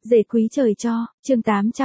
Dễ quý trời cho, chương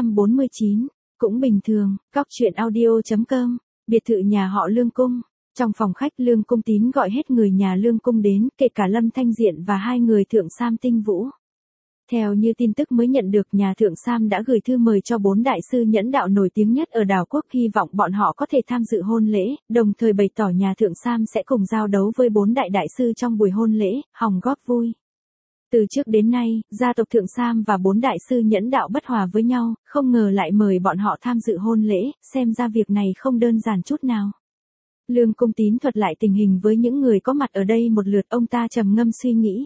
849, cũng bình thường, góc chuyện audio.com, biệt thự nhà họ Lương Cung. Trong phòng khách Lương Cung Tín gọi hết người nhà Lương Cung đến, kể cả Lâm Thanh Diện và hai người Thượng Sam Tinh Vũ. Theo như tin tức mới nhận được, nhà Thượng Sam đã gửi thư mời cho 4 đại sư nhẫn đạo nổi tiếng nhất ở đảo quốc, hy vọng bọn họ có thể tham dự hôn lễ, đồng thời bày tỏ nhà Thượng Sam sẽ cùng giao đấu với 4 đại sư trong buổi hôn lễ, hòng góp vui. Từ trước đến nay, gia tộc Thượng Sam và 4 đại sư nhẫn đạo bất hòa với nhau, không ngờ lại mời bọn họ tham dự hôn lễ, xem ra việc này không đơn giản chút nào. Lương Cung Tín thuật lại tình hình với những người có mặt ở đây một lượt, ông ta trầm ngâm suy nghĩ.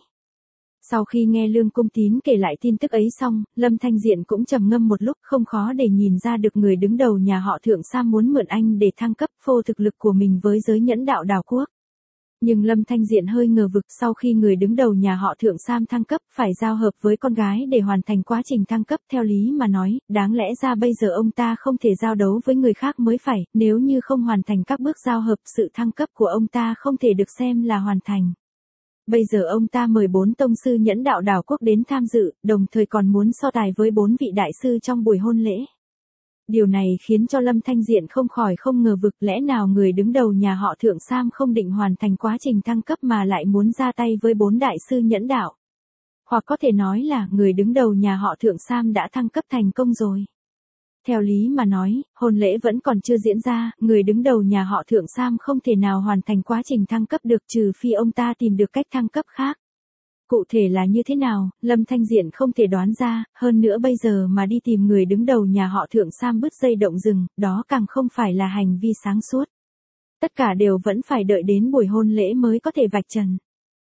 Sau khi nghe Lương Cung Tín kể lại tin tức ấy xong, Lâm Thanh Diện cũng trầm ngâm một lúc, không khó để nhìn ra được người đứng đầu nhà họ Thượng Sam muốn mượn anh để thăng cấp phô thực lực của mình với giới nhẫn đạo đảo quốc. Nhưng Lâm Thanh Diện hơi ngờ vực, sau khi người đứng đầu nhà họ Thượng Sam thăng cấp, phải giao hợp với con gái để hoàn thành quá trình thăng cấp. Theo lý mà nói, đáng lẽ ra bây giờ ông ta không thể giao đấu với người khác mới phải, nếu như không hoàn thành các bước giao hợp, sự thăng cấp của ông ta không thể được xem là hoàn thành. Bây giờ ông ta mời 4 tông sư nhẫn đạo đảo quốc đến tham dự, đồng thời còn muốn so tài với 4 vị đại sư trong buổi hôn lễ. Điều này khiến cho Lâm Thanh Diện không khỏi không ngờ vực, lẽ nào người đứng đầu nhà họ Thượng Sam không định hoàn thành quá trình thăng cấp mà lại muốn ra tay với 4 đại sư nhẫn đạo. Hoặc có thể nói là người đứng đầu nhà họ Thượng Sam đã thăng cấp thành công rồi. Theo lý mà nói, hôn lễ vẫn còn chưa diễn ra, người đứng đầu nhà họ Thượng Sam không thể nào hoàn thành quá trình thăng cấp được, trừ phi ông ta tìm được cách thăng cấp khác. Cụ thể là như thế nào, Lâm Thanh Diện không thể đoán ra, hơn nữa bây giờ mà đi tìm người đứng đầu nhà họ Thượng Sam bứt dây động rừng, đó càng không phải là hành vi sáng suốt. Tất cả đều vẫn phải đợi đến buổi hôn lễ mới có thể vạch trần.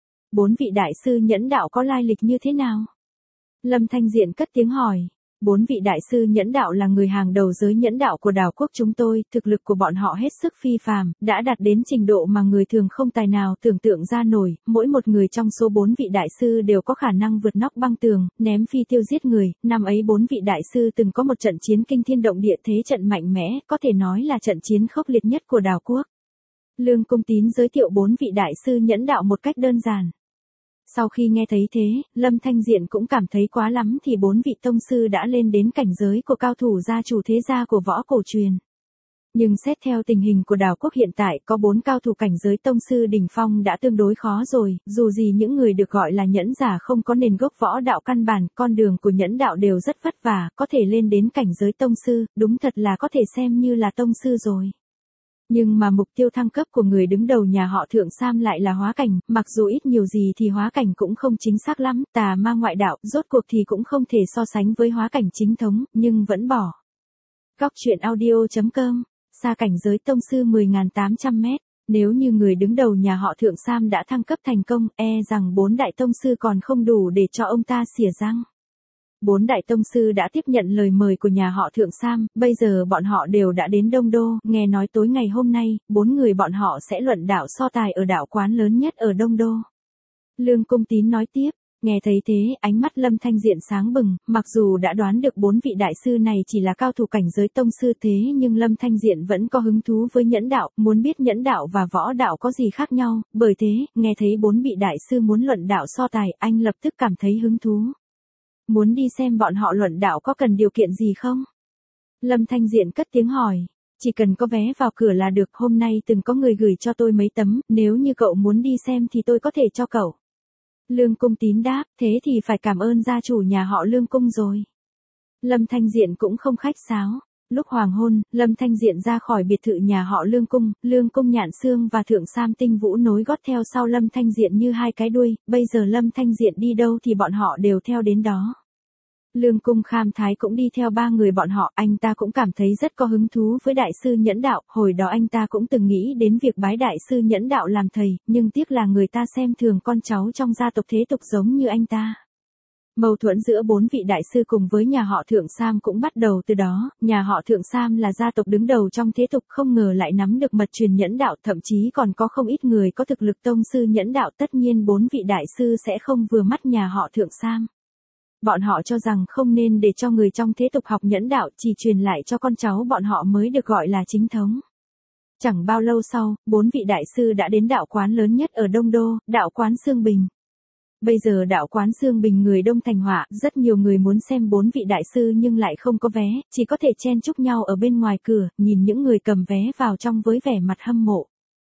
4 vị đại sư nhẫn đạo có lai lịch như thế nào? Lâm Thanh Diện cất tiếng hỏi. 4 vị đại sư nhẫn đạo là người hàng đầu giới nhẫn đạo của đảo quốc chúng tôi, thực lực của bọn họ hết sức phi phàm, đã đạt đến trình độ mà người thường không tài nào tưởng tượng ra nổi, mỗi một người trong số 4 vị đại sư đều có khả năng vượt nóc băng tường, ném phi tiêu giết người. Năm ấy 4 vị đại sư từng có một trận chiến kinh thiên động địa, thế trận mạnh mẽ, có thể nói là trận chiến khốc liệt nhất của đảo quốc. Lương Cung Tín giới thiệu 4 vị đại sư nhẫn đạo một cách đơn giản. Sau khi nghe thấy thế, Lâm Thanh Diện cũng cảm thấy quá lắm thì 4 vị tông sư đã lên đến cảnh giới của cao thủ gia chủ thế gia của võ cổ truyền. Nhưng xét theo tình hình của đảo quốc hiện tại, có 4 cao thủ cảnh giới tông sư đỉnh phong đã tương đối khó rồi, dù gì những người được gọi là nhẫn giả không có nền gốc võ đạo căn bản, con đường của nhẫn đạo đều rất vất vả, có thể lên đến cảnh giới tông sư, đúng thật là có thể xem như là tông sư rồi. Nhưng mà mục tiêu thăng cấp của người đứng đầu nhà họ Thượng Sam lại là hóa cảnh, mặc dù ít nhiều gì thì hóa cảnh cũng không chính xác lắm, tà ma ngoại đạo, rốt cuộc thì cũng không thể so sánh với hóa cảnh chính thống, nhưng vẫn bỏ. Góc chuyện audio.com, xa cảnh giới tông sư 10.800 mét, nếu như người đứng đầu nhà họ Thượng Sam đã thăng cấp thành công, rằng 4 đại tông sư còn không đủ để cho ông ta xỉa răng. 4 đại tông sư đã tiếp nhận lời mời của nhà họ Thượng Sam, bây giờ bọn họ đều đã đến Đông Đô, nghe nói tối ngày hôm nay, 4 người bọn họ sẽ luận đạo so tài ở đạo quán lớn nhất ở Đông Đô. Lương Cung Tín nói tiếp, nghe thấy thế, ánh mắt Lâm Thanh Diện sáng bừng, mặc dù đã đoán được 4 vị đại sư này chỉ là cao thủ cảnh giới tông sư thế nhưng Lâm Thanh Diện vẫn có hứng thú với nhẫn đạo, muốn biết nhẫn đạo và võ đạo có gì khác nhau, bởi thế, nghe thấy 4 vị đại sư muốn luận đạo so tài, anh lập tức cảm thấy hứng thú. Muốn đi xem bọn họ luận đạo có cần điều kiện gì không? Lâm Thanh Diện cất tiếng hỏi. Chỉ cần có vé vào cửa là được, hôm nay từng có người gửi cho tôi mấy tấm, nếu như cậu muốn đi xem thì tôi có thể cho cậu. Lương Cung Tín đáp, thế thì phải cảm ơn gia chủ nhà họ Lương Cung rồi. Lâm Thanh Diện cũng không khách sáo. Lúc hoàng hôn, Lâm Thanh Diện ra khỏi biệt thự nhà họ Lương Cung Nhạn Xương và Thượng Sam Tinh Vũ nối gót theo sau Lâm Thanh Diện như hai cái đuôi, bây giờ Lâm Thanh Diện đi đâu thì bọn họ đều theo đến đó. Lương Cung Kham Thái cũng đi theo 3 người bọn họ, anh ta cũng cảm thấy rất có hứng thú với đại sư nhẫn đạo, hồi đó anh ta cũng từng nghĩ đến việc bái đại sư nhẫn đạo làm thầy, nhưng tiếc là người ta xem thường con cháu trong gia tộc thế tục giống như anh ta. Mâu thuẫn giữa 4 vị đại sư cùng với nhà họ Thượng Sam cũng bắt đầu từ đó, nhà họ Thượng Sam là gia tộc đứng đầu trong thế tục, không ngờ lại nắm được mật truyền nhẫn đạo, thậm chí còn có không ít người có thực lực tông sư nhẫn đạo, tất nhiên 4 vị đại sư sẽ không vừa mắt nhà họ Thượng Sam. Bọn họ cho rằng không nên để cho người trong thế tục học nhẫn đạo, chỉ truyền lại cho con cháu bọn họ mới được gọi là chính thống. Chẳng bao lâu sau, 4 vị đại sư đã đến đạo quán lớn nhất ở Đông Đô, đạo quán Sương Bình. Bây giờ đạo quán Dương Bình người đông thành họa, rất nhiều người muốn xem 4 vị đại sư nhưng lại không có vé, chỉ có thể chen chúc nhau ở bên ngoài cửa, nhìn những người cầm vé vào trong với vẻ mặt hâm mộ.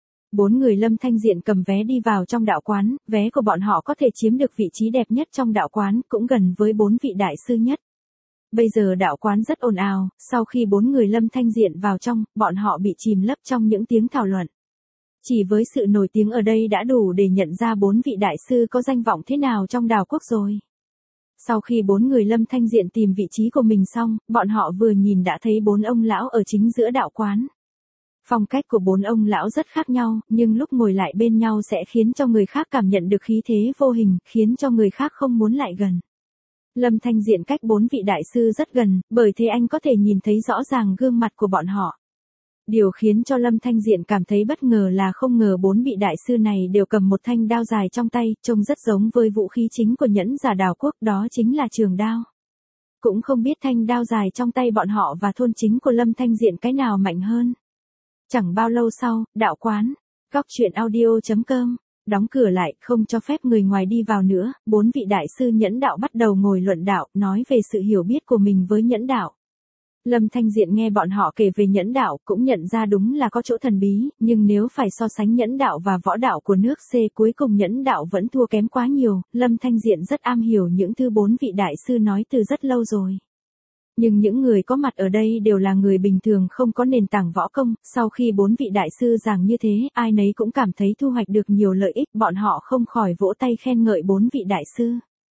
4 người Lâm Thanh Diện cầm vé đi vào trong đạo quán, vé của bọn họ có thể chiếm được vị trí đẹp nhất trong đạo quán, cũng gần với 4 vị đại sư nhất. Bây giờ đạo quán rất ồn ào, sau khi 4 người Lâm Thanh Diện vào trong, bọn họ bị chìm lấp trong những tiếng thảo luận. Chỉ với sự nổi tiếng ở đây đã đủ để nhận ra 4 vị đại sư có danh vọng thế nào trong đào quốc rồi. Sau khi 4 người Lâm Thanh Diện tìm vị trí của mình xong, bọn họ vừa nhìn đã thấy 4 ông lão ở chính giữa đạo quán. Phong cách của 4 ông lão rất khác nhau, nhưng lúc ngồi lại bên nhau sẽ khiến cho người khác cảm nhận được khí thế vô hình, khiến cho người khác không muốn lại gần. Lâm Thanh Diện cách 4 vị đại sư rất gần, bởi thế anh có thể nhìn thấy rõ ràng gương mặt của bọn họ. Điều khiến cho Lâm Thanh Diện cảm thấy bất ngờ là không ngờ 4 vị đại sư này đều cầm một thanh đao dài trong tay, trông rất giống với vũ khí chính của nhẫn giả đào quốc, đó chính là trường đao. Cũng không biết thanh đao dài trong tay bọn họ và thôn chính của Lâm Thanh Diện cái nào mạnh hơn. Chẳng bao lâu sau, đạo quán, goctruyện.audio.com, đóng cửa lại, không cho phép người ngoài đi vào nữa, 4 vị đại sư nhẫn đạo bắt đầu ngồi luận đạo, nói về sự hiểu biết của mình với nhẫn đạo. Lâm Thanh Diện nghe bọn họ kể về nhẫn đạo, cũng nhận ra đúng là có chỗ thần bí, nhưng nếu phải so sánh nhẫn đạo và võ đạo của nước C, cuối cùng nhẫn đạo vẫn thua kém quá nhiều. Lâm Thanh Diện rất am hiểu những thứ 4 vị đại sư nói từ rất lâu rồi. Nhưng những người có mặt ở đây đều là người bình thường không có nền tảng võ công, sau khi 4 vị đại sư giảng như thế, ai nấy cũng cảm thấy thu hoạch được nhiều lợi ích, bọn họ không khỏi vỗ tay khen ngợi 4 vị đại sư.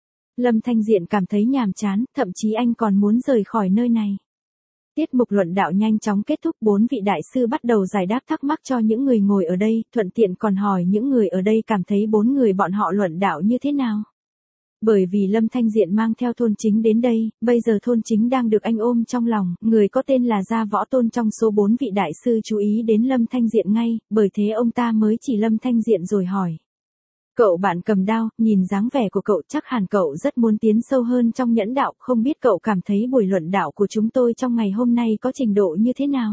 Lâm Thanh Diện cảm thấy nhàm chán, thậm chí anh còn muốn rời khỏi nơi này. Tiết mục luận đạo nhanh chóng kết thúc, 4 vị đại sư bắt đầu giải đáp thắc mắc cho những người ngồi ở đây, thuận tiện còn hỏi những người ở đây cảm thấy 4 người bọn họ luận đạo như thế nào. Bởi vì Lâm Thanh Diện mang theo thôn chính đến đây, bây giờ thôn chính đang được anh ôm trong lòng, người có tên là Gia Võ Tôn trong số 4 vị đại sư chú ý đến Lâm Thanh Diện ngay, bởi thế ông ta mới chỉ Lâm Thanh Diện rồi hỏi. Cậu bạn cầm đao, nhìn dáng vẻ của cậu chắc hẳn cậu rất muốn tiến sâu hơn trong nhẫn đạo, không biết cậu cảm thấy buổi luận đạo của chúng tôi trong ngày hôm nay có trình độ như thế nào?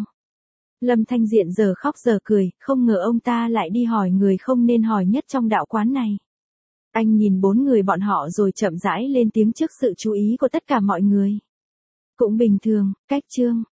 Lâm Thanh Diện giờ khóc giờ cười, không ngờ ông ta lại đi hỏi người không nên hỏi nhất trong đạo quán này. Anh nhìn 4 người bọn họ rồi chậm rãi lên tiếng trước sự chú ý của tất cả mọi người. Cũng bình thường, cách chương.